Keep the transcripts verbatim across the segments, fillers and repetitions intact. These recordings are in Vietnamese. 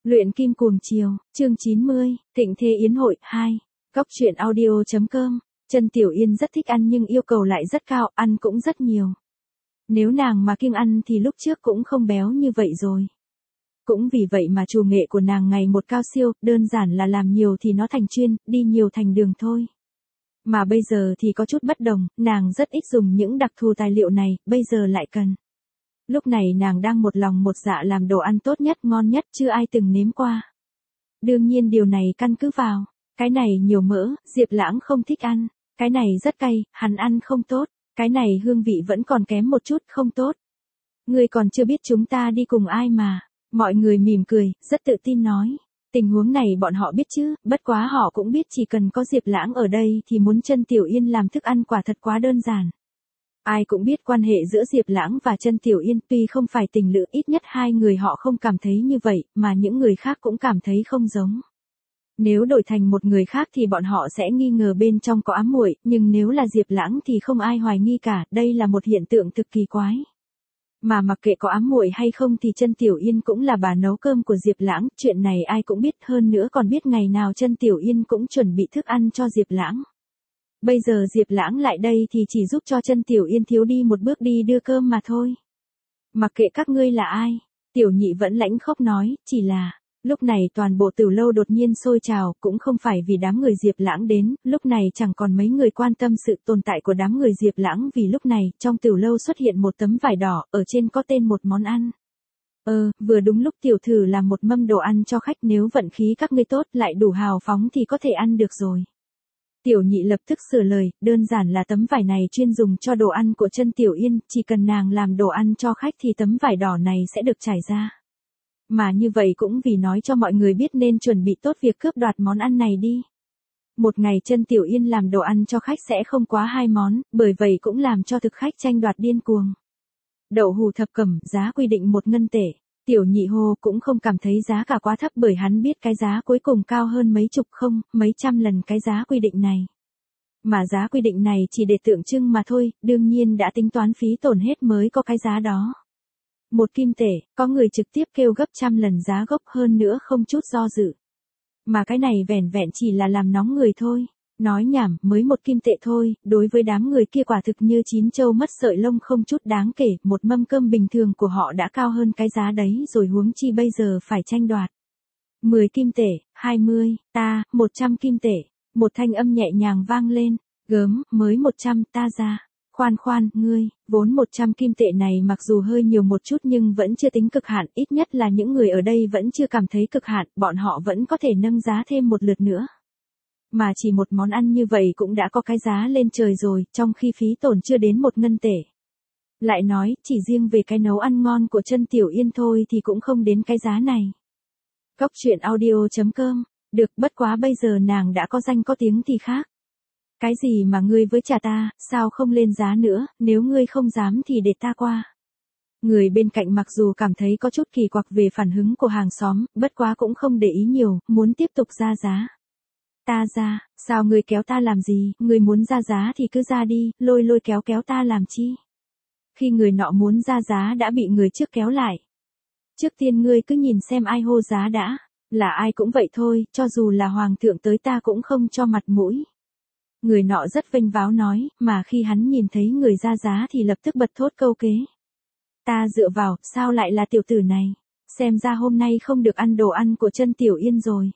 Luyện kim cuồng chiều, chương chín mươi, Thịnh thế yến hội, hai. Góc truyện audio.com. Chân Tiểu Yên rất thích ăn nhưng yêu cầu lại rất cao, ăn cũng rất nhiều. Nếu nàng mà kiêng ăn thì lúc trước cũng không béo như vậy rồi. Cũng vì vậy mà chủ nghệ của nàng ngày một cao siêu, đơn giản là làm nhiều thì nó thành chuyên, đi nhiều thành đường thôi. Mà bây giờ thì có chút bất đồng, nàng rất ít dùng những đặc thù tài liệu này, bây giờ lại cần. Lúc này nàng đang một lòng một dạ làm đồ ăn tốt nhất, ngon nhất, chưa ai từng nếm qua. Đương nhiên điều này căn cứ vào, cái này nhiều mỡ, Diệp Lãng không thích ăn, cái này rất cay, hắn ăn không tốt, cái này hương vị vẫn còn kém một chút, không tốt. Ngươi còn chưa biết chúng ta đi cùng ai mà. Mọi người mỉm cười, rất tự tin nói. Tình huống này bọn họ biết chứ, bất quá họ cũng biết chỉ cần có Diệp Lãng ở đây thì muốn Chân Tiểu Yên làm thức ăn quả thật quá đơn giản. Ai cũng biết quan hệ giữa Diệp Lãng và Chân Tiểu Yên, tuy không phải tình lữ, ít nhất hai người họ không cảm thấy như vậy, mà những người khác cũng cảm thấy không giống. Nếu đổi thành một người khác thì bọn họ sẽ nghi ngờ bên trong có ám muội, nhưng nếu là Diệp Lãng thì không ai hoài nghi cả, đây là một hiện tượng thực kỳ quái. Mà mặc kệ có ám muội hay không thì Chân Tiểu Yên cũng là bà nấu cơm của Diệp Lãng, chuyện này ai cũng biết, hơn nữa còn biết ngày nào Chân Tiểu Yên cũng chuẩn bị thức ăn cho Diệp Lãng. Bây giờ Diệp Lãng lại đây thì chỉ giúp cho Chân Tiểu Yên thiếu đi một bước đi đưa cơm mà thôi. Mặc kệ các ngươi là ai, Tiểu Nhị vẫn lãnh khốc nói, chỉ là, lúc này toàn bộ Tửu lâu đột nhiên sôi trào, cũng không phải vì đám người Diệp Lãng đến, lúc này chẳng còn mấy người quan tâm sự tồn tại của đám người Diệp Lãng, vì lúc này, trong Tửu lâu xuất hiện một tấm vải đỏ, ở trên có tên một món ăn. Ờ, vừa đúng lúc tiểu thử làm một mâm đồ ăn cho khách, nếu vận khí các ngươi tốt lại đủ hào phóng thì có thể ăn được rồi. Tiểu Nhị lập tức sửa lời, đơn giản là tấm vải này chuyên dùng cho đồ ăn của Chân Tiểu Yên, chỉ cần nàng làm đồ ăn cho khách thì tấm vải đỏ này sẽ được trải ra. Mà như vậy cũng vì nói cho mọi người biết nên chuẩn bị tốt việc cướp đoạt món ăn này đi. Một ngày Chân Tiểu Yên làm đồ ăn cho khách sẽ không quá hai món, bởi vậy cũng làm cho thực khách tranh đoạt điên cuồng. Đậu hù thập cẩm, giá quy định một ngân tệ. Tiểu Nhị hô cũng không cảm thấy giá cả quá thấp, bởi hắn biết cái giá cuối cùng cao hơn mấy chục không, mấy trăm lần cái giá quy định này. Mà giá quy định này chỉ để tượng trưng mà thôi, đương nhiên đã tính toán phí tổn hết mới có cái giá đó. Một kim tệ, có người trực tiếp kêu gấp trăm lần giá gốc, hơn nữa không chút do dự. Mà cái này vẻn vẹn chỉ là làm nóng người thôi. Nói nhảm, mới một kim tệ thôi, đối với đám người kia quả thực như chín trâu mất sợi lông, không chút đáng kể, một mâm cơm bình thường của họ đã cao hơn cái giá đấy rồi, huống chi bây giờ phải tranh đoạt. mười kim tệ, hai mươi, ta, một trăm kim tệ, một thanh âm nhẹ nhàng vang lên, gớm, mới một trăm, ta ra. Khoan khoan, ngươi, vốn một trăm kim tệ này mặc dù hơi nhiều một chút nhưng vẫn chưa tính cực hạn, ít nhất là những người ở đây vẫn chưa cảm thấy cực hạn, bọn họ vẫn có thể nâng giá thêm một lượt nữa. Mà chỉ một món ăn như vậy cũng đã có cái giá lên trời rồi, trong khi phí tổn chưa đến một ngân tệ. Lại nói, chỉ riêng về cái nấu ăn ngon của Chân Tiểu Yên thôi thì cũng không đến cái giá này. Góc truyện audio.com, được, bất quá bây giờ nàng đã có danh có tiếng thì khác. Cái gì mà ngươi với trả ta, sao không lên giá nữa, nếu ngươi không dám thì để ta qua. Người bên cạnh mặc dù cảm thấy có chút kỳ quặc về phản ứng của hàng xóm, bất quá cũng không để ý nhiều, muốn tiếp tục ra giá. Ta ra, sao ngươi kéo ta làm gì, ngươi muốn ra giá thì cứ ra đi, lôi lôi kéo kéo ta làm chi. Khi người nọ muốn ra giá đã bị người trước kéo lại. Trước tiên ngươi cứ nhìn xem ai hô giá đã, là ai cũng vậy thôi, cho dù là hoàng thượng tới ta cũng không cho mặt mũi. Người nọ rất vênh váo nói, mà khi hắn nhìn thấy người ra giá thì lập tức bật thốt câu kế. Ta dựa vào, sao lại là tiểu tử này, xem ra hôm nay không được ăn đồ ăn của Chân Tiểu Yên rồi.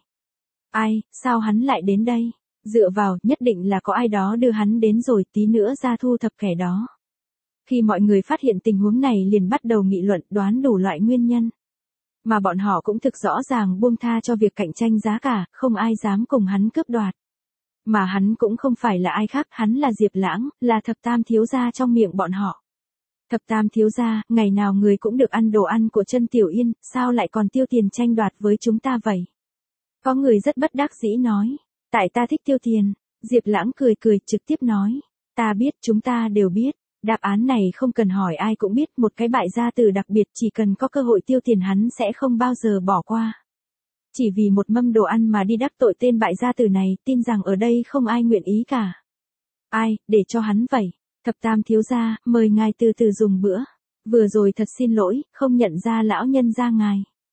Ai, sao hắn lại đến đây? Dựa vào, nhất định là có ai đó đưa hắn đến rồi, tí nữa ra thu thập kẻ đó. Khi mọi người phát hiện tình huống này liền bắt đầu nghị luận, đoán đủ loại nguyên nhân. Mà bọn họ cũng thực rõ ràng buông tha cho việc cạnh tranh giá cả, không ai dám cùng hắn cướp đoạt. Mà hắn cũng không phải là ai khác, hắn là Diệp Lãng, là thập tam thiếu gia trong miệng bọn họ. Thập tam thiếu gia, ngày nào người cũng được ăn đồ ăn của Chân Tiểu Yên, sao lại còn tiêu tiền tranh đoạt với chúng ta vậy? Có người rất bất đắc dĩ nói, tại ta thích tiêu tiền. Diệp Lãng cười cười trực tiếp nói, ta biết, chúng ta đều biết, đáp án này không cần hỏi ai cũng biết, một cái bại gia tử đặc biệt chỉ cần có cơ hội tiêu tiền hắn sẽ không bao giờ bỏ qua. Chỉ vì một mâm đồ ăn mà đi đắc tội tên bại gia tử này, tin rằng ở đây không ai nguyện ý cả. Ai, để cho hắn vậy. Thập tam thiếu gia, mời ngài từ từ dùng bữa. Vừa rồi thật xin lỗi, không nhận ra lão nhân gia ngài.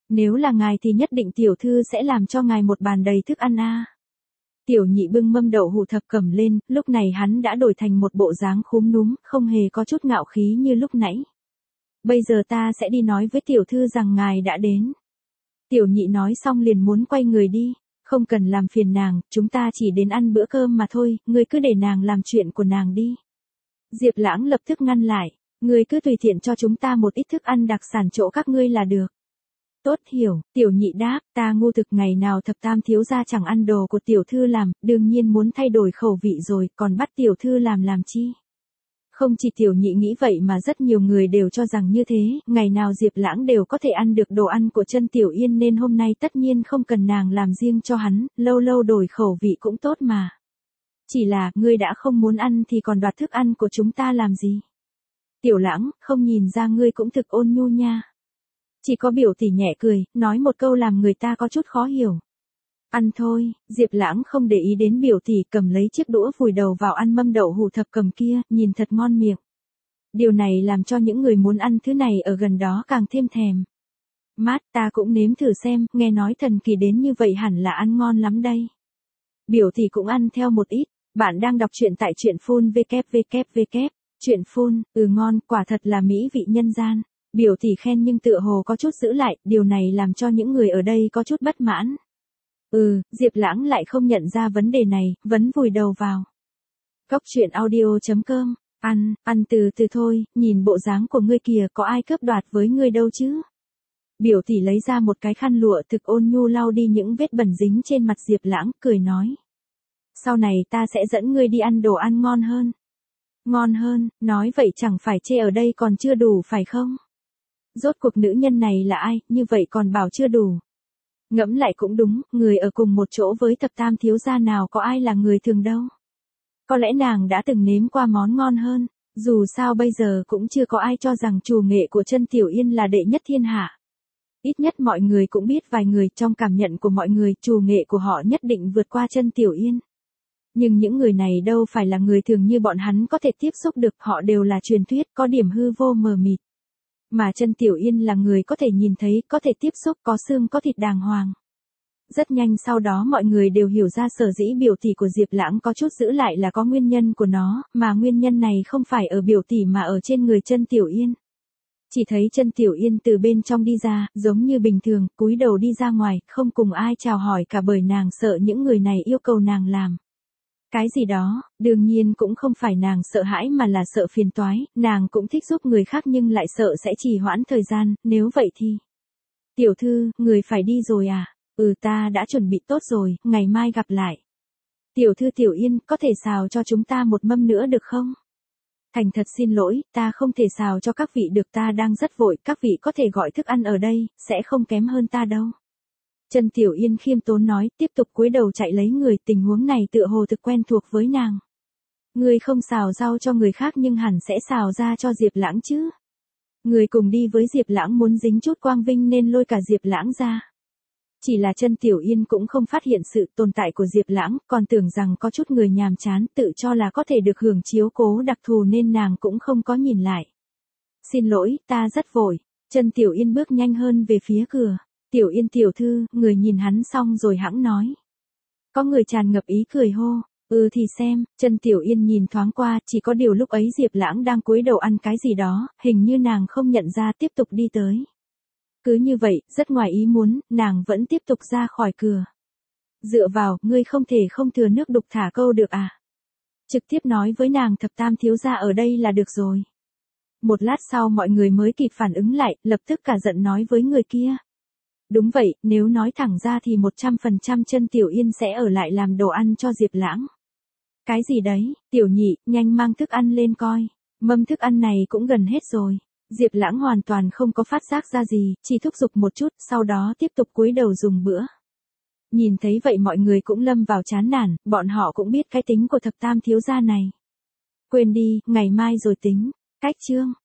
Nếu là ngài thì nhất định tiểu thư sẽ làm cho ngài một bàn đầy thức ăn a. Tiểu nhị bưng mâm đậu hũ thập cẩm lên, lúc này hắn đã đổi thành một bộ dáng khúm núm, không hề có chút ngạo khí như lúc nãy. Bây giờ ta sẽ đi nói với tiểu thư rằng ngài đã đến. Tiểu nhị nói xong liền muốn quay người đi. Không cần làm phiền nàng, chúng ta chỉ đến ăn bữa cơm mà thôi, ngươi cứ để nàng làm chuyện của nàng đi. Diệp Lãng lập tức ngăn lại, ngươi cứ tùy tiện cho chúng ta một ít thức ăn đặc sản chỗ các ngươi là được. Tốt hiểu, tiểu nhị đáp, ta ngu thực ngày nào thập tam thiếu gia chẳng ăn đồ của tiểu thư làm, đương nhiên muốn thay đổi khẩu vị rồi, còn bắt tiểu thư làm làm chi. Không chỉ tiểu nhị nghĩ vậy mà rất nhiều người đều cho rằng như thế, ngày nào Diệp Lãng đều có thể ăn được đồ ăn của chân Tiểu Yên nên hôm nay tất nhiên không cần nàng làm riêng cho hắn, lâu lâu đổi khẩu vị cũng tốt mà. Chỉ là, ngươi đã không muốn ăn thì còn đoạt thức ăn của chúng ta làm gì? Tiểu Lãng, không nhìn ra ngươi cũng thực ôn nhu nha. Chỉ có biểu tỷ nhẹ cười, nói một câu làm người ta có chút khó hiểu. Ăn thôi, Diệp Lãng không để ý đến biểu tỷ, cầm lấy chiếc đũa vùi đầu vào ăn mâm đậu hũ thập cẩm kia, nhìn thật ngon miệng. Điều này làm cho những người muốn ăn thứ này ở gần đó càng thêm thèm. Mát, ta cũng nếm thử xem, nghe nói thần kỳ đến như vậy hẳn là ăn ngon lắm đây. Biểu tỷ cũng ăn theo một ít, bạn đang đọc truyện tại truyện phun www. Truyện phun, ừ ngon, quả thật là mỹ vị nhân gian. Biểu tỷ khen nhưng tựa hồ có chút giữ lại, điều này làm cho những người ở đây có chút bất mãn. Ừ, Diệp Lãng lại không nhận ra vấn đề này, vẫn vùi đầu vào. Cốc truyện audio chấm com, ăn, ăn từ từ thôi, nhìn bộ dáng của ngươi kìa có ai cướp đoạt với ngươi đâu chứ. Biểu tỷ lấy ra một cái khăn lụa thực ôn nhu lau đi những vết bẩn dính trên mặt Diệp Lãng, cười nói. Sau này ta sẽ dẫn ngươi đi ăn đồ ăn ngon hơn. Ngon hơn, nói vậy chẳng phải chê ở đây còn chưa đủ phải không? Rốt cuộc nữ nhân này là ai, như vậy còn bảo chưa đủ. Ngẫm lại cũng đúng, người ở cùng một chỗ với thập tam thiếu gia nào có ai là người thường đâu. Có lẽ nàng đã từng nếm qua món ngon hơn, dù sao bây giờ cũng chưa có ai cho rằng trù nghệ của chân Tiểu Yên là đệ nhất thiên hạ. Ít nhất mọi người cũng biết vài người, trong cảm nhận của mọi người, trù nghệ của họ nhất định vượt qua chân Tiểu Yên. Nhưng những người này đâu phải là người thường như bọn hắn có thể tiếp xúc được, họ đều là truyền thuyết, có điểm hư vô mờ mịt. Mà chân Tiểu Yên là người có thể nhìn thấy, có thể tiếp xúc, có xương có thịt đàng hoàng. Rất nhanh sau đó mọi người đều hiểu ra sở dĩ biểu tỷ của Diệp Lãng có chút giữ lại là có nguyên nhân của nó, mà nguyên nhân này không phải ở biểu tỷ mà ở trên người chân Tiểu Yên. Chỉ thấy chân Tiểu Yên từ bên trong đi ra, giống như bình thường, cúi đầu đi ra ngoài, không cùng ai chào hỏi cả bởi nàng sợ những người này yêu cầu nàng làm cái gì đó, đương nhiên cũng không phải nàng sợ hãi mà là sợ phiền toái, nàng cũng thích giúp người khác nhưng lại sợ sẽ trì hoãn thời gian, nếu vậy thì. Tiểu thư, người phải đi rồi à? Ừ ta đã chuẩn bị tốt rồi, ngày mai gặp lại. Tiểu thư Tiểu Yên, có thể xào cho chúng ta một mâm nữa được không? Thành thật xin lỗi, ta không thể xào cho các vị được, ta đang rất vội, các vị có thể gọi thức ăn ở đây, sẽ không kém hơn ta đâu. Chân Tiểu Yên khiêm tốn nói, tiếp tục cúi đầu chạy lấy người, tình huống này tựa hồ thực quen thuộc với nàng. Người không xào rau cho người khác nhưng hẳn sẽ xào ra cho Diệp Lãng chứ. Người cùng đi với Diệp Lãng muốn dính chút quang vinh nên lôi cả Diệp Lãng ra. Chỉ là chân Tiểu Yên cũng không phát hiện sự tồn tại của Diệp Lãng, còn tưởng rằng có chút người nhàm chán, tự cho là có thể được hưởng chiếu cố đặc thù nên nàng cũng không có nhìn lại. Xin lỗi, ta rất vội. Chân Tiểu Yên bước nhanh hơn về phía cửa. Tiểu Yên tiểu thư, người nhìn hắn xong rồi hãng nói. Có người tràn ngập ý cười hô, ừ thì xem, chân Tiểu Yên nhìn thoáng qua, chỉ có điều lúc ấy Diệp Lãng đang cúi đầu ăn cái gì đó, hình như nàng không nhận ra tiếp tục đi tới. Cứ như vậy, rất ngoài ý muốn, nàng vẫn tiếp tục ra khỏi cửa. Dựa vào, ngươi không thể không thừa nước đục thả câu được à? Trực tiếp nói với nàng thập tam thiếu gia ở đây là được rồi. Một lát sau mọi người mới kịp phản ứng lại, lập tức cả giận nói với người kia. Đúng vậy, nếu nói thẳng ra thì một trăm phần trăm chân Tiểu Yên sẽ ở lại làm đồ ăn cho Diệp Lãng. Cái gì đấy, Tiểu nhị, nhanh mang thức ăn lên coi. Mâm thức ăn này cũng gần hết rồi. Diệp Lãng hoàn toàn không có phát giác ra gì, chỉ thúc giục một chút, sau đó tiếp tục cúi đầu dùng bữa. Nhìn thấy vậy mọi người cũng lâm vào chán nản, bọn họ cũng biết cái tính của thập tam thiếu gia này. Quên đi, ngày mai rồi tính. Cách chương.